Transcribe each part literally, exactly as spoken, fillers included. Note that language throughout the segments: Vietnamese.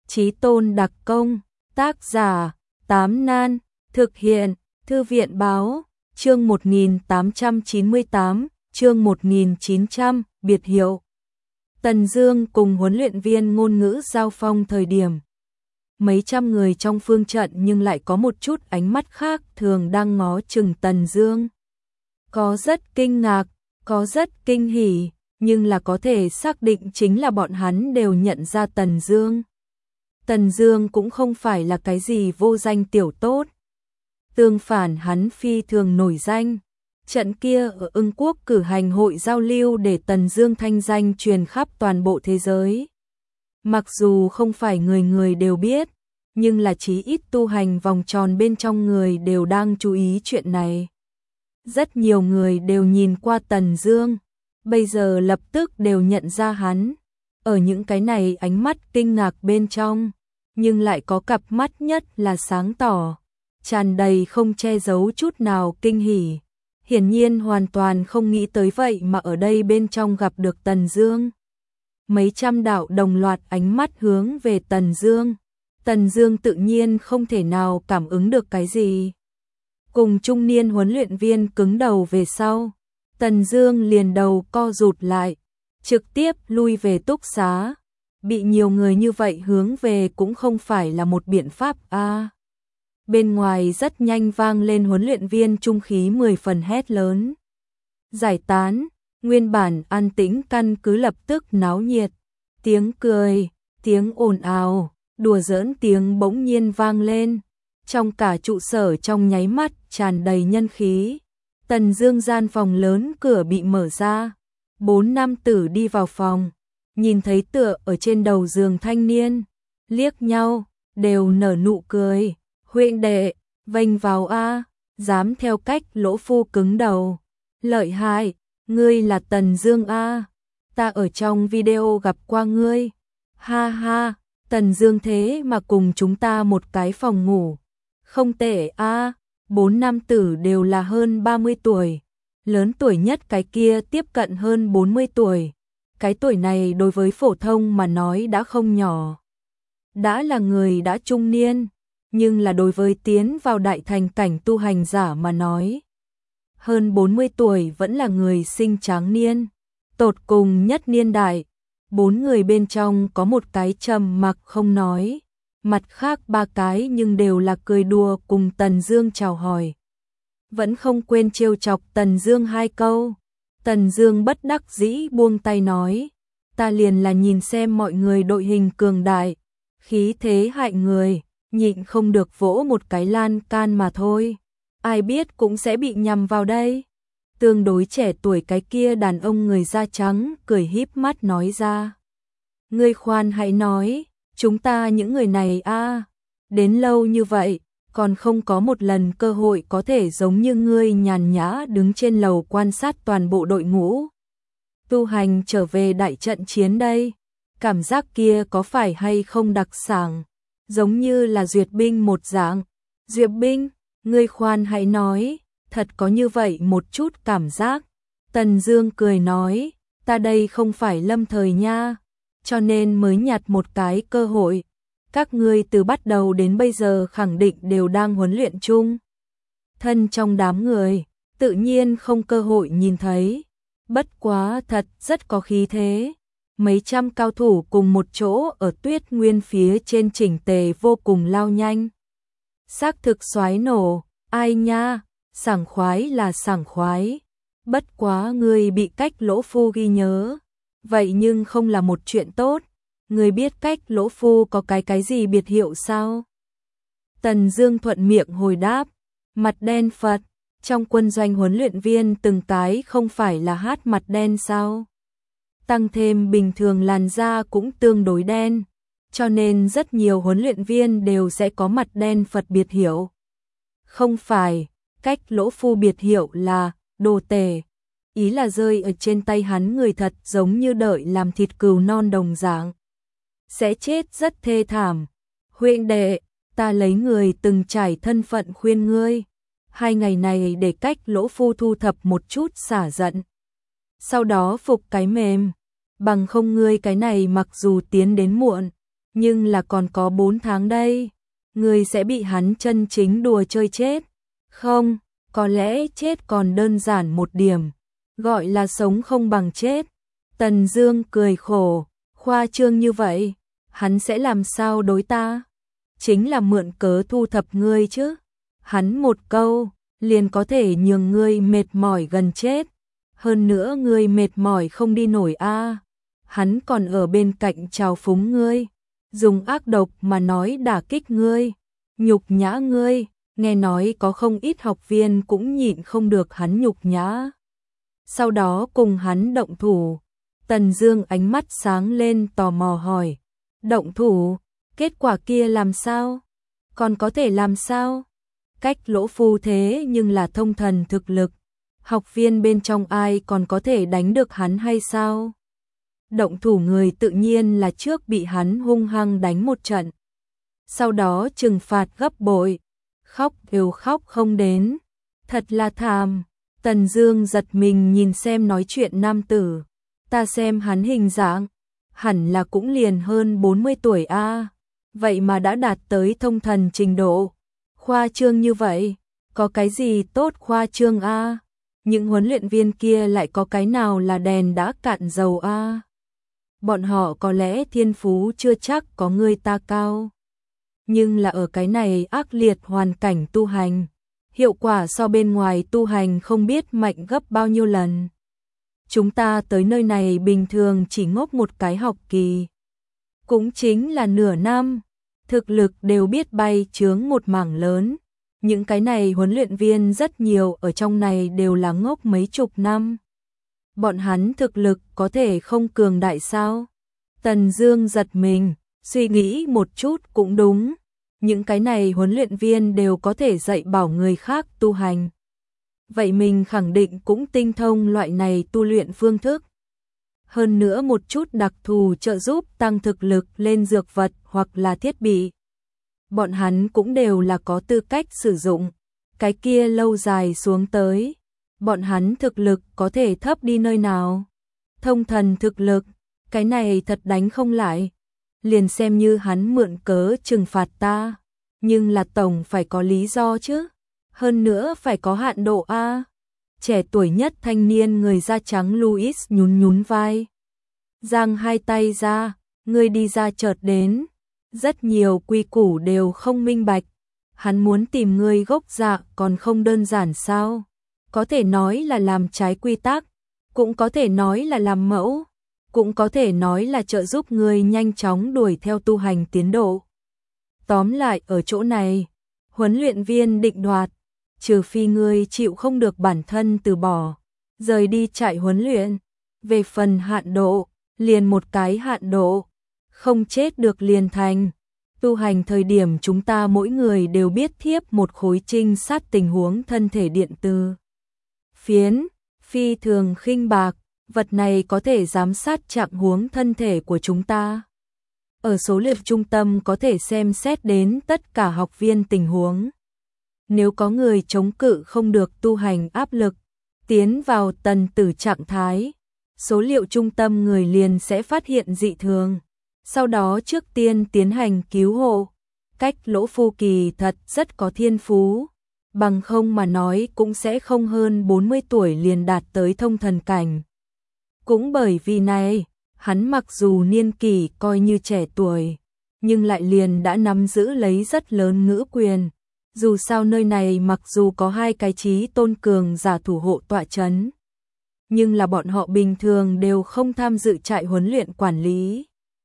Chí Tôn đặc công, tác giả, Tám Nan, thực hiện, Thư viện báo, chương một nghìn tám trăm chín mươi tám, chương một nghìn chín trăm, biệt hiệu. Tần Dương cùng huấn luyện viên ngôn ngữ giao phong thời điểm. Mấy trăm người trong phương trận nhưng lại có một chút ánh mắt khác thường đang ngó chừng Tần Dương. Có rất kinh ngạc, có rất kinh hỉ, nhưng là có thể xác định chính là bọn hắn đều nhận ra Tần Dương. Tần Dương cũng không phải là cái gì vô danh tiểu tốt. Tương phản hắn phi thường nổi danh. Trận kia ở Ưng Quốc cử hành hội giao lưu để Tần Dương thanh danh truyền khắp toàn bộ thế giới. Mặc dù không phải người người đều biết, nhưng là chí ít tu hành vòng tròn bên trong người đều đang chú ý chuyện này. Rất nhiều người đều nhìn qua Tần Dương, bây giờ lập tức đều nhận ra hắn. Ở những cái này ánh mắt kinh ngạc bên trong, nhưng lại có cặp mắt nhất là sáng tỏ, tràn đầy không che giấu chút nào kinh hỉ. Hiển nhiên hoàn toàn không nghĩ tới vậy mà ở đây bên trong gặp được Tần Dương. Mấy trăm đạo đồng loạt ánh mắt hướng về Tần Dương. Tần Dương tự nhiên không thể nào cảm ứng được cái gì. Cùng trung niên huấn luyện viên cứng đầu về sau, Tần Dương liền đầu co rụt lại, trực tiếp lui về túc xá. Bị nhiều người như vậy hướng về cũng không phải là một biện pháp a. À. Bên ngoài rất nhanh vang lên huấn luyện viên trung khí mười phần hét lớn. Giải tán, nguyên bản an tĩnh căn cứ lập tức náo nhiệt. Tiếng cười, tiếng ồn ào, đùa giỡn tiếng bỗng nhiên vang lên. Trong cả trụ sở trong nháy mắt tràn đầy nhân khí. Tần Dương gian phòng lớn cửa bị mở ra. Bốn nam tử đi vào phòng, nhìn thấy tựa ở trên đầu giường thanh niên, liếc nhau, đều nở nụ cười. Huynh đệ, vênh vào a, dám theo cách lỗ phu cứng đầu. Lợi hại, ngươi là Tần Dương a, ta ở trong video gặp qua ngươi. Ha ha, Tần Dương thế mà cùng chúng ta một cái phòng ngủ. Không tệ a, bốn nam tử đều là hơn ba mươi tuổi, lớn tuổi nhất cái kia tiếp cận hơn bốn mươi tuổi. Cái tuổi này đối với phổ thông mà nói đã không nhỏ. Đã là người đã trung niên, nhưng là đối với tiến vào đại thành cảnh tu hành giả mà nói, hơn bốn mươi tuổi vẫn là người sinh tráng niên. Tột cùng nhất niên đại, bốn người bên trong có một cái trầm mặc không nói, mặt khác ba cái nhưng đều là cười đùa cùng Tần Dương chào hỏi. Vẫn không quên trêu chọc Tần Dương hai câu. Tần Dương bất đắc dĩ buông tay nói, ta liền là nhìn xem mọi người đội hình cường đại, khí thế hại người, nhịn không được vỗ một cái lan can mà thôi. Ai biết cũng sẽ bị nhầm vào đây. Tương đối trẻ tuổi cái kia đàn ông người da trắng cười híp mắt nói ra. Ngươi khoan hãy nói, chúng ta những người này a, đến lâu như vậy, còn không có một lần cơ hội có thể giống như ngươi nhàn nhã đứng trên lầu quan sát toàn bộ đội ngũ tu hành trở về đại trận chiến đây. Cảm giác kia có phải hay không đặc sảng, giống như là duyệt binh một dạng. Duyệt binh, ngươi khoan hãy nói, thật có như vậy một chút cảm giác. Tần Dương cười nói, ta đây không phải lâm thời nha, cho nên mới nhặt một cái cơ hội. Các ngươi từ bắt đầu đến bây giờ khẳng định đều đang huấn luyện chung. Thân trong đám người, tự nhiên không cơ hội nhìn thấy. Bất quá thật rất có khí thế. Mấy trăm cao thủ cùng một chỗ ở tuyết nguyên phía trên chỉnh tề vô cùng lao nhanh. Xác thực xoái nổ, ai nha, sảng khoái là sảng khoái. Bất quá ngươi bị cách lỗ phu ghi nhớ. Vậy nhưng không là một chuyện tốt. Ngươi biết cách lỗ phu có cái cái gì biệt hiệu sao? Tần Dương thuận miệng hồi đáp, mặt đen Phật, trong quân doanh huấn luyện viên từng cái không phải là hát mặt đen sao? Tăng thêm bình thường làn da cũng tương đối đen, cho nên rất nhiều huấn luyện viên đều sẽ có mặt đen Phật biệt hiệu. Không phải, cách lỗ phu biệt hiệu là đồ tể, ý là rơi ở trên tay hắn người thật giống như đợi làm thịt cừu non đồng dạng. Sẽ chết rất thê thảm. Huynh đệ, ta lấy người từng trải thân phận khuyên ngươi, hai ngày này để cách lỗ phu thu thập một chút xả giận. Sau đó phục cái mềm, bằng không ngươi cái này mặc dù tiến đến muộn, Nhưng là còn có bốn tháng đây, ngươi sẽ bị hắn chân chính đùa chơi chết. Không, có lẽ chết còn đơn giản một điểm, gọi là sống không bằng chết. Tần Dương cười khổ, khoa trương như vậy, hắn sẽ làm sao đối ta? Chính là mượn cớ thu thập ngươi chứ. Hắn một câu, liền có thể nhường ngươi mệt mỏi gần chết. Hơn nữa ngươi mệt mỏi không đi nổi a. À. Hắn còn ở bên cạnh trào phúng ngươi, dùng ác độc mà nói đả kích ngươi, nhục nhã ngươi, nghe nói có không ít học viên cũng nhịn không được hắn nhục nhã. Sau đó cùng hắn động thủ. Tần Dương ánh mắt sáng lên tò mò hỏi, động thủ, kết quả kia làm sao? Còn có thể làm sao? Cách Lỗ Phu thế nhưng là thông thần thực lực, học viên bên trong ai còn có thể đánh được hắn hay sao? Động thủ người tự nhiên là trước bị hắn hung hăng đánh một trận, sau đó trừng phạt gấp bội, khóc đều khóc không đến, thật là thảm. Tần Dương giật mình nhìn xem nói chuyện nam tử, ta xem hắn hình dạng, hẳn là cũng liền hơn bốn mươi tuổi a, à. Vậy mà đã đạt tới thông thần trình độ, khoa trương như vậy, có cái gì tốt khoa trương a? À? Những huấn luyện viên kia lại có cái nào là đèn đã cạn dầu a? À? Bọn họ có lẽ thiên phú chưa chắc có người ta cao, nhưng là ở cái này ác liệt hoàn cảnh tu hành, hiệu quả so bên ngoài tu hành không biết mạnh gấp bao nhiêu lần. Chúng ta tới nơi này bình thường chỉ ngốc một cái học kỳ, cũng chính là nửa năm, thực lực đều biết bay chướng một mảng lớn. Những cái này huấn luyện viên rất nhiều ở trong này đều là ngốc mấy chục năm. Bọn hắn thực lực có thể không cường đại sao? Tần Dương giật mình, suy nghĩ một chút cũng đúng. Những cái này huấn luyện viên đều có thể dạy bảo người khác tu hành. Vậy mình khẳng định cũng tinh thông loại này tu luyện phương thức. Hơn nữa một chút đặc thù trợ giúp tăng thực lực lên dược vật hoặc là thiết bị. Bọn hắn cũng đều là có tư cách sử dụng. Cái kia lâu dài xuống tới, bọn hắn thực lực có thể thấp đi nơi nào? Thông thần thực lực, cái này thật đánh không lại. Liền xem như hắn mượn cớ trừng phạt ta, nhưng là tổng phải có lý do chứ. Hơn nữa phải có hạn độ a. Trẻ tuổi nhất thanh niên người da trắng Louis nhún nhún vai, giang hai tay ra, người đi ra chợt đến, rất nhiều quy củ đều không minh bạch. Hắn muốn tìm người gốc dạ còn không đơn giản sao? Có thể nói là làm trái quy tắc, cũng có thể nói là làm mẫu, cũng có thể nói là trợ giúp người nhanh chóng đuổi theo tu hành tiến độ. Tóm lại ở chỗ này, huấn luyện viên định đoạt, trừ phi ngươi chịu không được bản thân từ bỏ, rời đi trại huấn luyện. Về phần hạn độ, liền một cái hạn độ, không chết được liền thành. Tu hành thời điểm chúng ta mỗi người đều biết thiếp một khối trinh sát tình huống thân thể điện tử. Phiến, phi thường khinh bạc, vật này có thể giám sát trạng huống thân thể của chúng ta. Ở số liệu trung tâm có thể xem xét đến tất cả học viên tình huống. Nếu có người chống cự không được tu hành áp lực, tiến vào tần tử trạng thái, số liệu trung tâm người liền sẽ phát hiện dị thường. Sau đó trước tiên tiến hành cứu hộ. Cách Lỗ Phu kỳ thật rất có thiên phú, bằng không mà nói cũng sẽ không hơn bốn mươi tuổi liền đạt tới thông thần cảnh. Cũng bởi vì này, hắn mặc dù niên kỷ coi như trẻ tuổi, nhưng lại liền đã nắm giữ lấy rất lớn ngữ quyền. Dù sao nơi này mặc dù có hai cái chí tôn cường giả thủ hộ tọa chấn, nhưng là bọn họ bình thường đều không tham dự trại huấn luyện quản lý.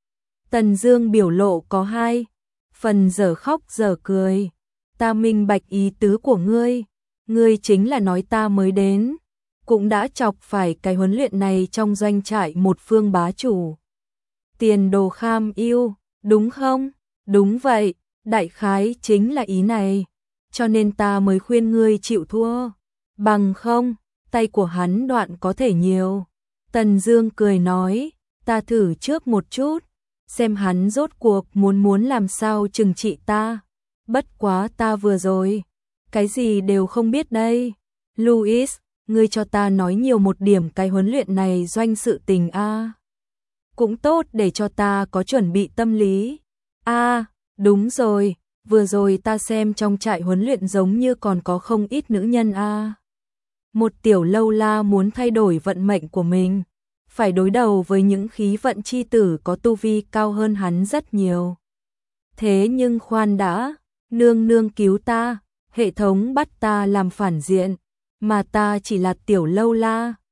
Tần Dương biểu lộ có hai phần dở khóc dở cười. Ta minh bạch ý tứ của ngươi, ngươi chính là nói ta mới đến, cũng đã chọc phải cái huấn luyện này trong doanh trại một phương bá chủ. Tiền đồ kham ưu, đúng không? Đúng vậy, đại khái chính là ý này, cho nên ta mới khuyên ngươi chịu thua. Bằng không, tay của hắn đoạn có thể nhiều. Tần Dương cười nói, ta thử trước một chút, xem hắn rốt cuộc muốn muốn làm sao trừng trị ta. Bất quá ta vừa rồi, cái gì đều không biết đây. Louis, ngươi cho ta nói nhiều một điểm cái huấn luyện này doanh sự tình a. Cũng tốt để cho ta có chuẩn bị tâm lý. A, đúng rồi, vừa rồi ta xem trong trại huấn luyện giống như còn có không ít nữ nhân a. Một tiểu lâu la muốn thay đổi vận mệnh của mình, phải đối đầu với những khí vận chi tử có tu vi cao hơn hắn rất nhiều. Thế nhưng khoan đã, nương nương cứu ta, hệ thống bắt ta làm phản diện, mà ta chỉ là tiểu lâu la,